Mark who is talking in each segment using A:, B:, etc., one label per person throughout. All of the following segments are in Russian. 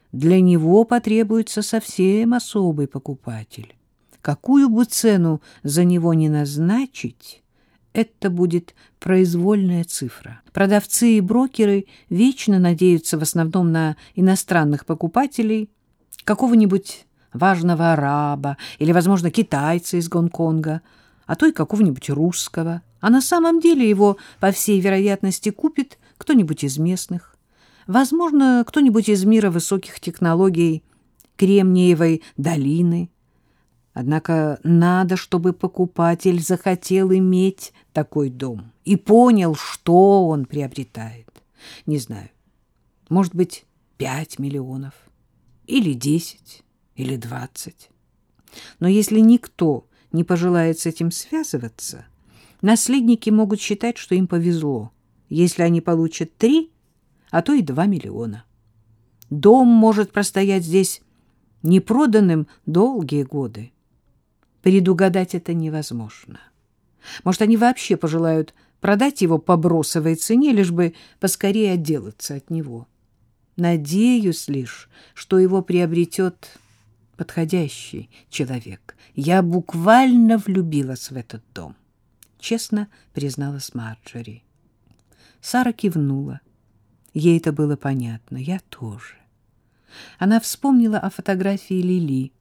A: для него потребуется совсем особый покупатель. Какую бы цену за него ни назначить, это будет произвольная цифра. Продавцы и брокеры вечно надеются в основном на иностранных покупателей, какого-нибудь важного араба или, возможно, китайца из Гонконга, а то и какого-нибудь русского. А на самом деле его, по всей вероятности, купит кто-нибудь из местных. Возможно, кто-нибудь из мира высоких технологий Кремниевой долины. Однако надо, чтобы покупатель захотел иметь такой дом и понял, что он приобретает. Не знаю, может быть, 5 миллионов, или 10, или 20. Но если никто не пожелает с этим связываться, наследники могут считать, что им повезло, если они получат 3, а то и 2 миллиона. Дом может простоять здесь непроданным долгие годы. Предугадать это невозможно. Может, они вообще пожелают продать его по бросовой цене, лишь бы поскорее отделаться от него. Надеюсь лишь, что его приобретет подходящий человек. Я буквально влюбилась в этот дом, честно призналась Марджори. Сара кивнула. Ей это было понятно. Я тоже. Она вспомнила о фотографии Лили.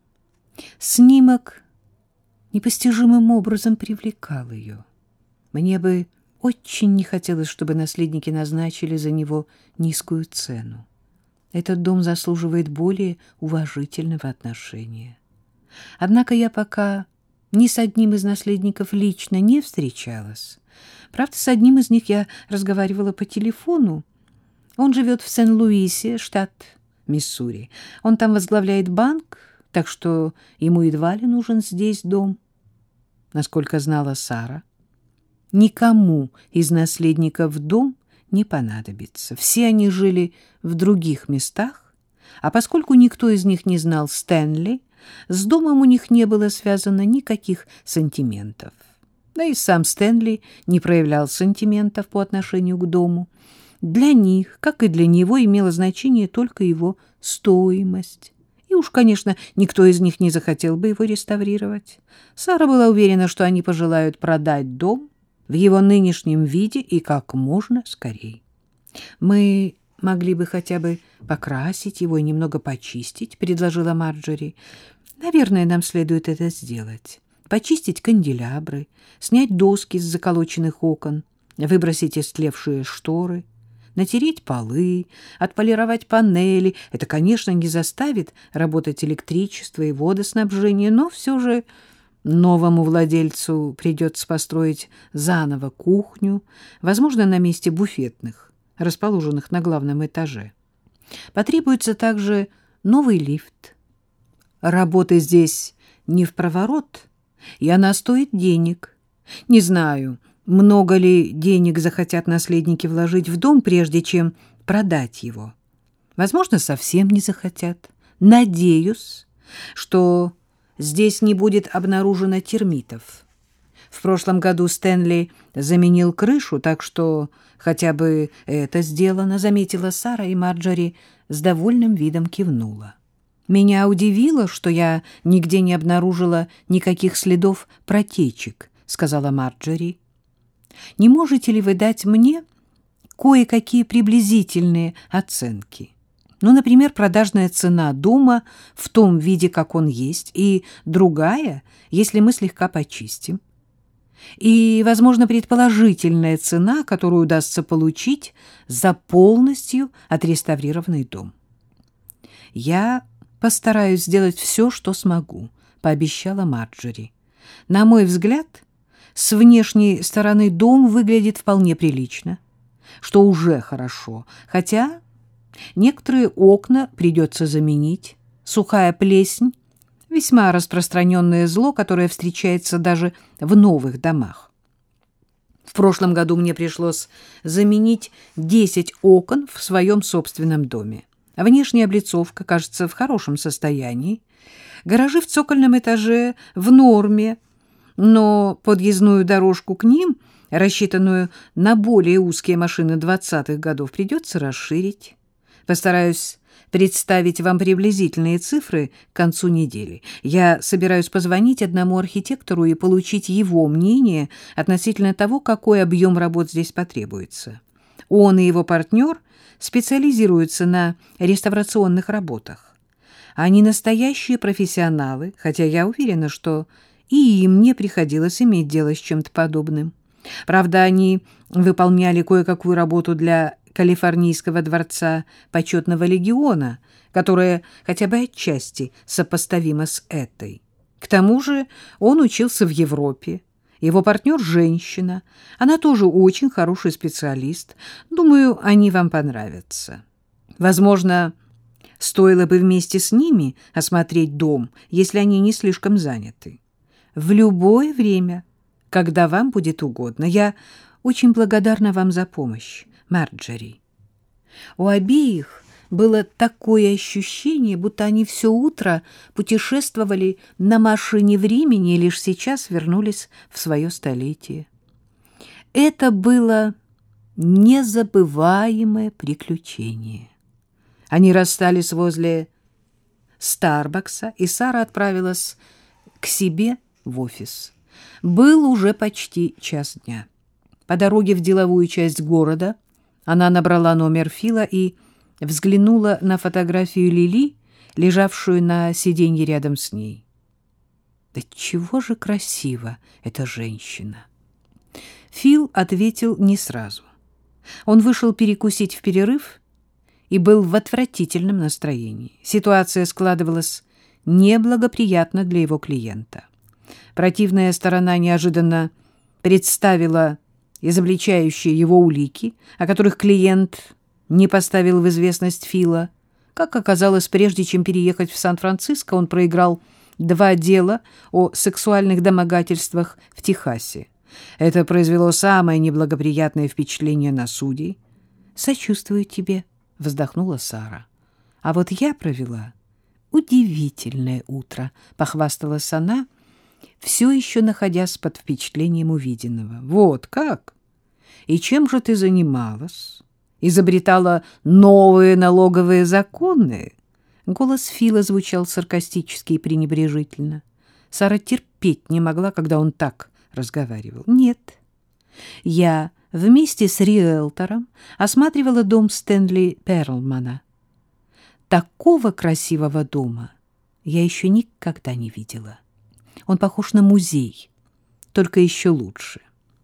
A: Снимок непостижимым образом привлекал ее. Мне бы очень не хотелось, чтобы наследники назначили за него низкую цену. Этот дом заслуживает более уважительного отношения. Однако я пока ни с одним из наследников лично не встречалась. Правда, с одним из них я разговаривала по телефону. Он живет в Сен-Луисе, штат Миссури. Он там возглавляет банк, так что ему едва ли нужен здесь дом. Насколько знала Сара, никому из наследников дом не понадобится. Все они жили в других местах, а поскольку никто из них не знал Стэнли, с домом у них не было связано никаких сантиментов. Да и сам Стэнли не проявлял сантиментов по отношению к дому. Для них, как и для него, имело значение только его стоимость. И уж, конечно, никто из них не захотел бы его реставрировать. Сара была уверена, что они пожелают продать дом в его нынешнем виде и как можно скорее. «Мы могли бы хотя бы покрасить его и немного почистить», — предложила Марджори. «Наверное, нам следует это сделать. Почистить канделябры, снять доски с заколоченных окон, выбросить истлевшие шторы, натереть полы, отполировать панели. Это, конечно, не заставит работать электричество и водоснабжение, но все же новому владельцу придется построить заново кухню, возможно, на месте буфетных, расположенных на главном этаже. Потребуется также новый лифт. Работа здесь не впроворот, и она стоит денег. Не знаю, много ли денег захотят наследники вложить в дом, прежде чем продать его. Возможно, совсем не захотят. Надеюсь, что здесь не будет обнаружено термитов. В прошлом году Стэнли заменил крышу, так что хотя бы это сделано, заметила Сара, и Марджори с довольным видом кивнула. Меня удивило, что я нигде не обнаружила никаких следов протечек, сказала Марджори. Не можете ли вы дать мне кое-какие приблизительные оценки? Ну, например, продажная цена дома в том виде, как он есть, и другая, если мы слегка почистим. И, возможно, предположительная цена, которую удастся получить за полностью отреставрированный дом. Я постараюсь сделать все, что смогу, пообещала Марджори. На мой взгляд, с внешней стороны дом выглядит вполне прилично, что уже хорошо, хотя некоторые окна придется заменить. Сухая плесень — весьма распространенное зло, которое встречается даже в новых домах. В прошлом году мне пришлось заменить 10 окон в своем собственном доме. Внешняя облицовка, кажется, в хорошем состоянии. Гаражи в цокольном этаже в норме, но подъездную дорожку к ним, рассчитанную на более узкие машины 20-х годов, придется расширить. Постараюсь представить вам приблизительные цифры к концу недели. Я собираюсь позвонить одному архитектору и получить его мнение относительно того, какой объем работ здесь потребуется. Он и его партнер специализируются на реставрационных работах. Они настоящие профессионалы, хотя я уверена, что и им не приходилось иметь дело с чем-то подобным. Правда, они выполняли кое-какую работу для Калифорнийского дворца почетного легиона, которая хотя бы отчасти сопоставима с этой. К тому же он учился в Европе. Его партнер — женщина. Она тоже очень хороший специалист. Думаю, они вам понравятся. Возможно, стоило бы вместе с ними осмотреть дом, если они не слишком заняты. В любое время, когда вам будет угодно. Я очень благодарна вам за помощь, Марджери. У обеих было такое ощущение, будто они все утро путешествовали на машине времени и лишь сейчас вернулись в свое столетие. Это было незабываемое приключение. Они расстались возле Старбакса, и Сара отправилась к себе в офис. Был уже почти час дня. По дороге в деловую часть города она набрала номер Фила и взглянула на фотографию Лили, лежавшую на сиденье рядом с ней. Да чего же красива эта женщина! Фил ответил не сразу. Он вышел перекусить в перерыв и был в отвратительном настроении. Ситуация складывалась неблагоприятно для его клиента. Противная сторона неожиданно представила изобличающие его улики, о которых клиент не поставил в известность Фила. Как оказалось, прежде чем переехать в Сан-Франциско, он проиграл 2 дела о сексуальных домогательствах в Техасе. Это произвело самое неблагоприятное впечатление на судей. «Сочувствую тебе», — вздохнула Сара. «А вот я провела удивительное утро», — похвасталась она, все еще находясь под впечатлением увиденного. «Вот как? И чем же ты занималась? Изобретала новые налоговые законы?» Голос Фила звучал саркастически и пренебрежительно. Сара терпеть не могла, когда он так разговаривал. «Нет, я вместе с риэлтором осматривала дом Стэнли Перлмана. Такого красивого дома я еще никогда не видела. Он похож на музей, только еще лучше».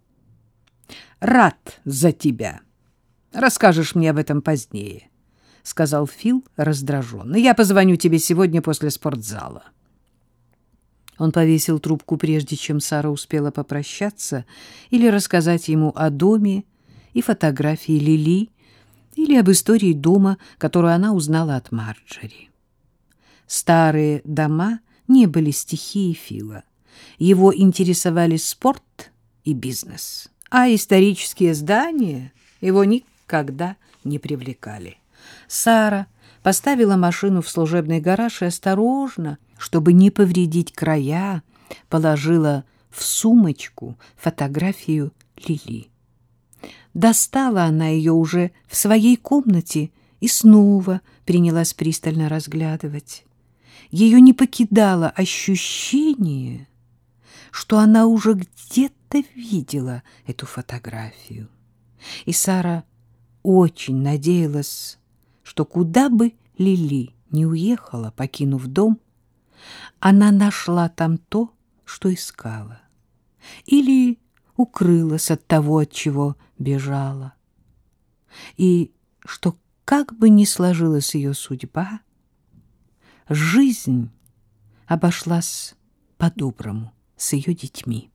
A: «Рад за тебя. Расскажешь мне об этом позднее», — сказал Фил раздраженно. «Я позвоню тебе сегодня после спортзала». Он повесил трубку, прежде чем Сара успела попрощаться или рассказать ему о доме и фотографии Лили, или об истории дома, которую она узнала от Марджери. Старые дома не были стихией Фила. Его интересовали спорт и бизнес, а исторические здания его никогда не привлекали. Сара поставила машину в служебный гараж и осторожно, чтобы не повредить края, положила в сумочку фотографию Лили. Достала она ее уже в своей комнате и снова принялась пристально разглядывать. Ее не покидало ощущение, что она уже где-то видела эту фотографию. И Сара очень надеялась, что куда бы Лили не уехала, покинув дом, она нашла там то, что искала, или укрылась от того, от чего бежала. И что, как бы ни сложилась ее судьба, жизнь обошлась по-доброму с ее детьми.